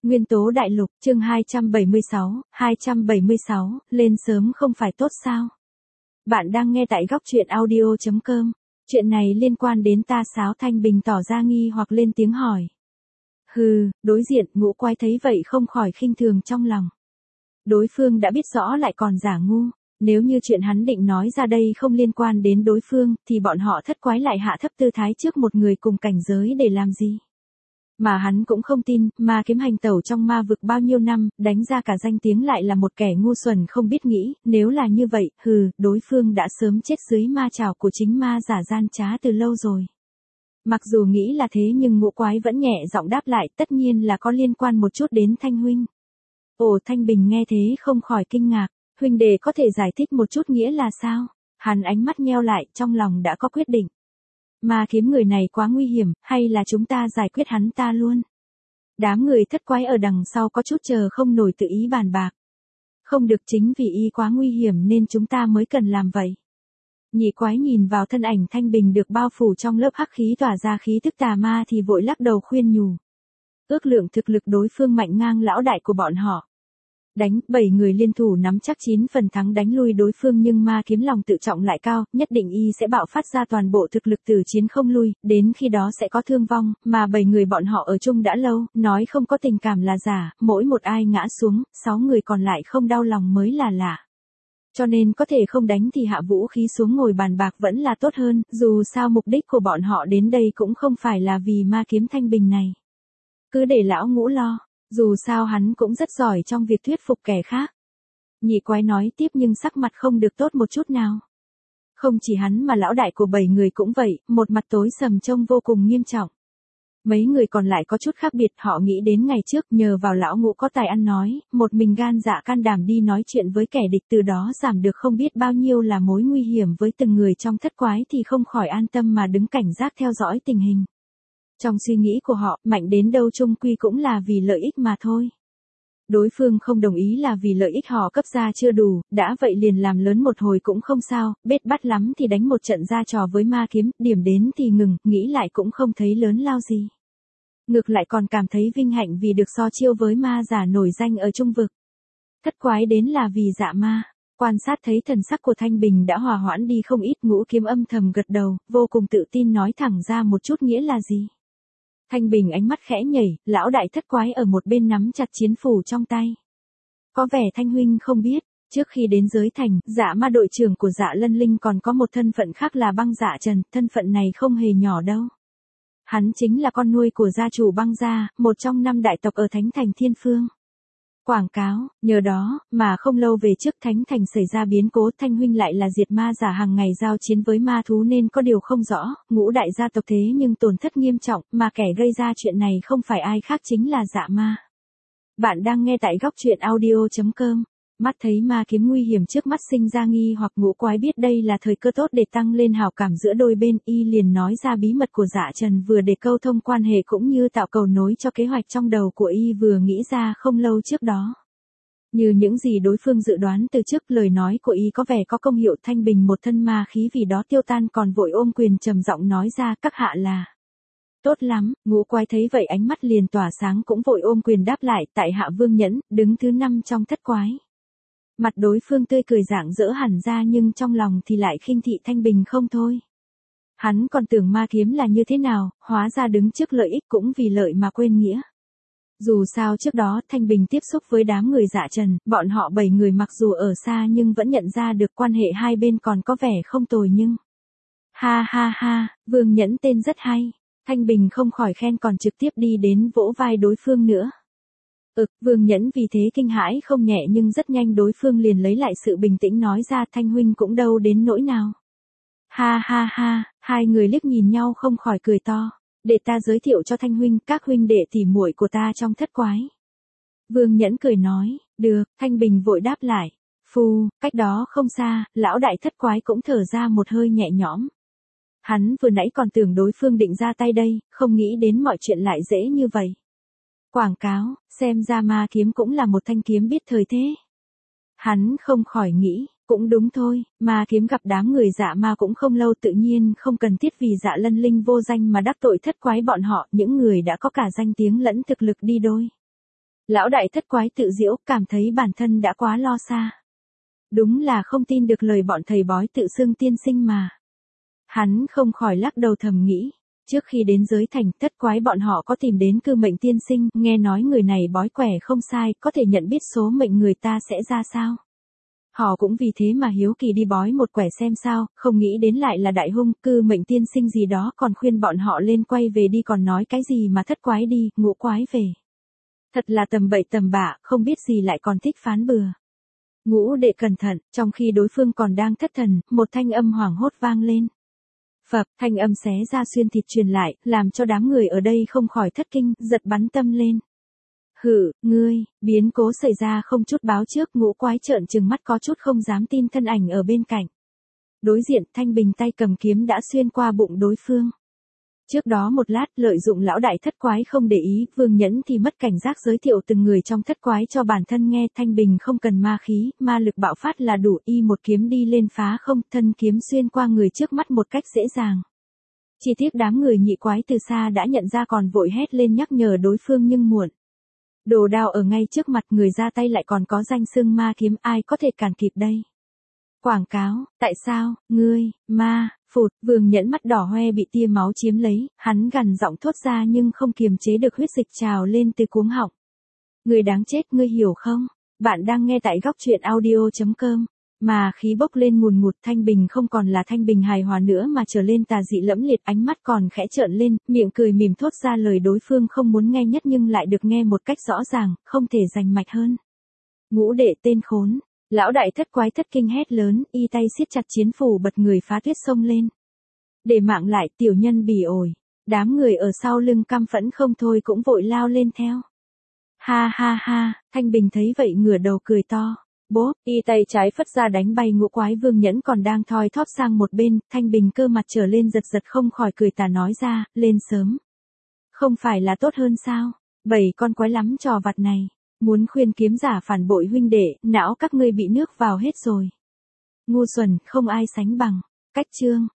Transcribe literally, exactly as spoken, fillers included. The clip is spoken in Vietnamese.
Nguyên tố đại lục, chương hai trăm bảy mươi sáu, hai trăm bảy mươi sáu, lên sớm không phải tốt sao? Bạn đang nghe tại góc truyện audio chấm com. Chuyện này liên quan đến ta Sáo Thanh Bình tỏ ra nghi hoặc lên tiếng hỏi. Hừ, đối diện, Ngũ Quái thấy vậy không khỏi khinh thường trong lòng. Đối phương đã biết rõ lại còn giả ngu, nếu như chuyện hắn định nói ra đây không liên quan đến đối phương, thì bọn họ Thất Quái lại hạ thấp tư thái trước một người cùng cảnh giới để làm gì? Mà hắn cũng không tin, ma kiếm hành tẩu trong ma vực bao nhiêu năm, đánh ra cả danh tiếng lại là một kẻ ngu xuẩn không biết nghĩ, nếu là như vậy, hừ, đối phương đã sớm chết dưới ma trảo của chính ma giả gian trá từ lâu rồi. Mặc dù nghĩ là thế nhưng Ngũ Quái vẫn nhẹ giọng đáp lại, tất nhiên là có liên quan một chút đến Thanh huynh. Ồ, Thanh Bình nghe thế không khỏi kinh ngạc, huynh đệ có thể giải thích một chút nghĩa là sao? Hắn ánh mắt nheo lại, trong lòng đã có quyết định. Ma kiếm người này quá nguy hiểm, hay là chúng ta giải quyết hắn ta luôn? Đám người Thất Quái ở đằng sau có chút chờ không nổi tự ý bàn bạc. Không được, chính vì y quá nguy hiểm nên chúng ta mới cần làm vậy. Nhị Quái nhìn vào thân ảnh Thanh Bình được bao phủ trong lớp hắc khí tỏa ra khí tức tà ma thì vội lắc đầu khuyên nhủ. Ước lượng thực lực đối phương mạnh ngang lão đại của bọn họ. Đánh, bảy người liên thủ nắm chắc chín phần thắng đánh lui đối phương, nhưng ma kiếm lòng tự trọng lại cao, nhất định y sẽ bạo phát ra toàn bộ thực lực từ chiến không lui, đến khi đó sẽ có thương vong, mà bảy người bọn họ ở chung đã lâu, nói không có tình cảm là giả, mỗi một ai ngã xuống, sáu người còn lại không đau lòng mới là lạ. Cho nên có thể không đánh thì hạ vũ khí xuống ngồi bàn bạc vẫn là tốt hơn, dù sao mục đích của bọn họ đến đây cũng không phải là vì ma kiếm Thanh Bình này. Cứ để lão Ngũ lo. Dù sao hắn cũng rất giỏi trong việc thuyết phục kẻ khác. Nhị Quái nói tiếp nhưng sắc mặt không được tốt một chút nào. Không chỉ hắn mà lão đại của bảy người cũng vậy, một mặt tối sầm trông vô cùng nghiêm trọng. Mấy người còn lại có chút khác biệt, họ nghĩ đến ngày trước nhờ vào lão Ngũ có tài ăn nói, một mình gan dạ can đảm đi nói chuyện với kẻ địch, từ đó giảm được không biết bao nhiêu là mối nguy hiểm với từng người trong Thất Quái, thì không khỏi an tâm mà đứng cảnh giác theo dõi tình hình. Trong suy nghĩ của họ, mạnh đến đâu chung quy cũng là vì lợi ích mà thôi. Đối phương không đồng ý là vì lợi ích họ cấp ra chưa đủ, đã vậy liền làm lớn một hồi cũng không sao, bết bắt lắm thì đánh một trận ra trò với ma kiếm, điểm đến thì ngừng, nghĩ lại cũng không thấy lớn lao gì. Ngược lại còn cảm thấy vinh hạnh vì được so chiêu với ma giả nổi danh ở trung vực. Thất Quái đến là vì dạ ma. Quan sát thấy thần sắc của Thanh Bình đã hòa hoãn đi không ít, Ngũ Kiếm âm thầm gật đầu, vô cùng tự tin nói thẳng ra một chút nghĩa là gì. Thanh Bình ánh mắt khẽ nhảy, lão đại Thất Quái ở một bên nắm chặt chiến phủ trong tay. Có vẻ Thanh huynh không biết, trước khi đến giới thành, Dạ ma đội trưởng của Dạ Lân Linh còn có một thân phận khác là Băng Dạ Trần, thân phận này không hề nhỏ đâu. Hắn chính là con nuôi của gia chủ Băng gia, một trong năm đại tộc ở Thánh Thành Thiên Phương. Quảng cáo, nhờ đó, mà không lâu về trước Thánh Thành xảy ra biến cố, Thanh huynh lại là diệt ma giả hàng ngày giao chiến với ma thú nên có điều không rõ, Ngũ đại gia tộc thế nhưng tổn thất nghiêm trọng, mà kẻ gây ra chuyện này không phải ai khác chính là Dạ ma. Bạn đang nghe tại góc truyện audio chấm com. Mắt thấy ma kiếm nguy hiểm trước mắt sinh ra nghi hoặc, Ngũ Quái biết đây là thời cơ tốt để tăng lên hảo cảm giữa đôi bên, y liền nói ra bí mật của Dạ Trần, vừa để câu thông quan hệ cũng như tạo cầu nối cho kế hoạch trong đầu của y vừa nghĩ ra không lâu trước đó. Như những gì đối phương dự đoán từ trước, lời nói của y có vẻ có công hiệu. Thanh Bình một thân ma khí vì đó tiêu tan, còn vội ôm quyền trầm giọng nói ra, các hạ là. Tốt lắm, Ngũ Quái thấy vậy ánh mắt liền tỏa sáng cũng vội ôm quyền đáp lại, tại hạ Vương Nhẫn, đứng thứ năm trong Thất Quái. Mặt đối phương tươi cười rạng rỡ hẳn ra nhưng trong lòng thì lại khinh thị Thanh Bình không thôi. Hắn còn tưởng ma kiếm là như thế nào, hóa ra đứng trước lợi ích cũng vì lợi mà quên nghĩa. Dù sao trước đó Thanh Bình tiếp xúc với đám người Dạ Trần, bọn họ bảy người mặc dù ở xa nhưng vẫn nhận ra được quan hệ hai bên còn có vẻ không tồi nhưng. Ha ha ha, Vương Nhẫn tên rất hay. Thanh Bình không khỏi khen còn trực tiếp đi đến vỗ vai đối phương nữa. Ừ, Vương Nhẫn vì thế kinh hãi không nhẹ nhưng rất nhanh đối phương liền lấy lại sự bình tĩnh nói ra, Thanh huynh cũng đâu đến nỗi nào. Ha ha ha, hai người liếc nhìn nhau không khỏi cười to, để ta giới thiệu cho Thanh huynh, các huynh đệ tỉ muội của ta trong Thất Quái. Vương Nhẫn cười nói, được, Thanh Bình vội đáp lại, phu, cách đó không xa, lão đại Thất Quái cũng thở ra một hơi nhẹ nhõm. Hắn vừa nãy còn tưởng đối phương định ra tay đây, không nghĩ đến mọi chuyện lại dễ như vậy. Quảng cáo, xem ra ma kiếm cũng là một thanh kiếm biết thời thế. Hắn không khỏi nghĩ, cũng đúng thôi, ma kiếm gặp đám người Dạ ma cũng không lâu, tự nhiên không cần thiết vì Dạ Lân Linh vô danh mà đắc tội Thất Quái bọn họ, những người đã có cả danh tiếng lẫn thực lực đi đôi. Lão đại thất quái tự giễu, cảm thấy bản thân đã quá lo xa. Đúng là không tin được lời bọn thầy bói tự xưng tiên sinh mà. Hắn không khỏi lắc đầu thầm nghĩ. Trước khi đến giới thành, thất quái bọn họ có tìm đến cư mệnh tiên sinh, nghe nói người này bói quẻ không sai, có thể nhận biết số mệnh người ta sẽ ra sao. Họ cũng vì thế mà hiếu kỳ đi bói một quẻ xem sao, không nghĩ đến lại là đại hung, cư mệnh tiên sinh gì đó còn khuyên bọn họ lên quay về đi, còn nói cái gì mà thất quái đi, ngũ quái về. Thật là tầm bậy tầm bạ, không biết gì lại còn thích phán bừa. Ngũ đệ cẩn thận, trong khi đối phương còn đang thất thần, một thanh âm hoảng hốt vang lên. Phập, thanh âm xé ra xuyên thịt truyền lại, làm cho đám người ở đây không khỏi thất kinh, giật bắn tâm lên. Hử, ngươi, biến cố xảy ra không chút báo trước, ngũ quái trợn trừng mắt có chút không dám tin thân ảnh ở bên cạnh. Đối diện, Thanh Bình tay cầm kiếm đã xuyên qua bụng đối phương. Trước đó một lát, lợi dụng lão đại thất quái không để ý, Vương Nhẫn thì mất cảnh giác giới thiệu từng người trong thất quái cho bản thân nghe. Thanh Bình không cần ma khí, ma lực bạo phát là đủ, y một kiếm đi lên phá không, thân kiếm xuyên qua người trước mắt một cách dễ dàng. Chỉ tiếc đám người nhị quái từ xa đã nhận ra, còn vội hét lên nhắc nhở đối phương nhưng muộn. Đồ đao ở ngay trước mặt, người ra tay lại còn có danh xưng ma kiếm, ai có thể cản kịp đây. Quảng cáo, tại sao, ngươi, ma, phụt, Vương Nhẫn mắt đỏ hoe bị tia máu chiếm lấy, hắn gằn giọng thốt ra nhưng không kiềm chế được huyết dịch trào lên từ cuống họng. Người đáng chết, ngươi hiểu không? Bạn đang nghe tại góc truyện audio chấm com. Mà khí bốc lên ngùn ngụt, Thanh Bình không còn là Thanh Bình hài hòa nữa mà trở lên tà dị lẫm liệt, ánh mắt còn khẽ trợn lên, miệng cười mỉm thốt ra lời đối phương không muốn nghe nhất nhưng lại được nghe một cách rõ ràng, không thể rành mạch hơn. Ngũ đệ tên khốn. Lão đại thất quái thất kinh hét lớn, y tay siết chặt chiến phủ bật người phá tuyết xông lên. Để mạng lại, tiểu nhân bỉ ổi. Đám người ở sau lưng căm phẫn không thôi cũng vội lao lên theo. Ha ha ha, Thanh Bình thấy vậy ngửa đầu cười to. Bốp, y tay trái phất ra đánh bay ngũ quái. Vương Nhẫn còn đang thoi thóp sang một bên, Thanh Bình cơ mặt trở lên giật giật không khỏi cười tà nói ra, lên sớm. Không phải là tốt hơn sao, bảy con quái lắm trò vặt này. Muốn khuyên kiếm giả phản bội huynh đệ, não các ngươi bị nước vào hết rồi. Ngu xuẩn, không ai sánh bằng. Cách chương.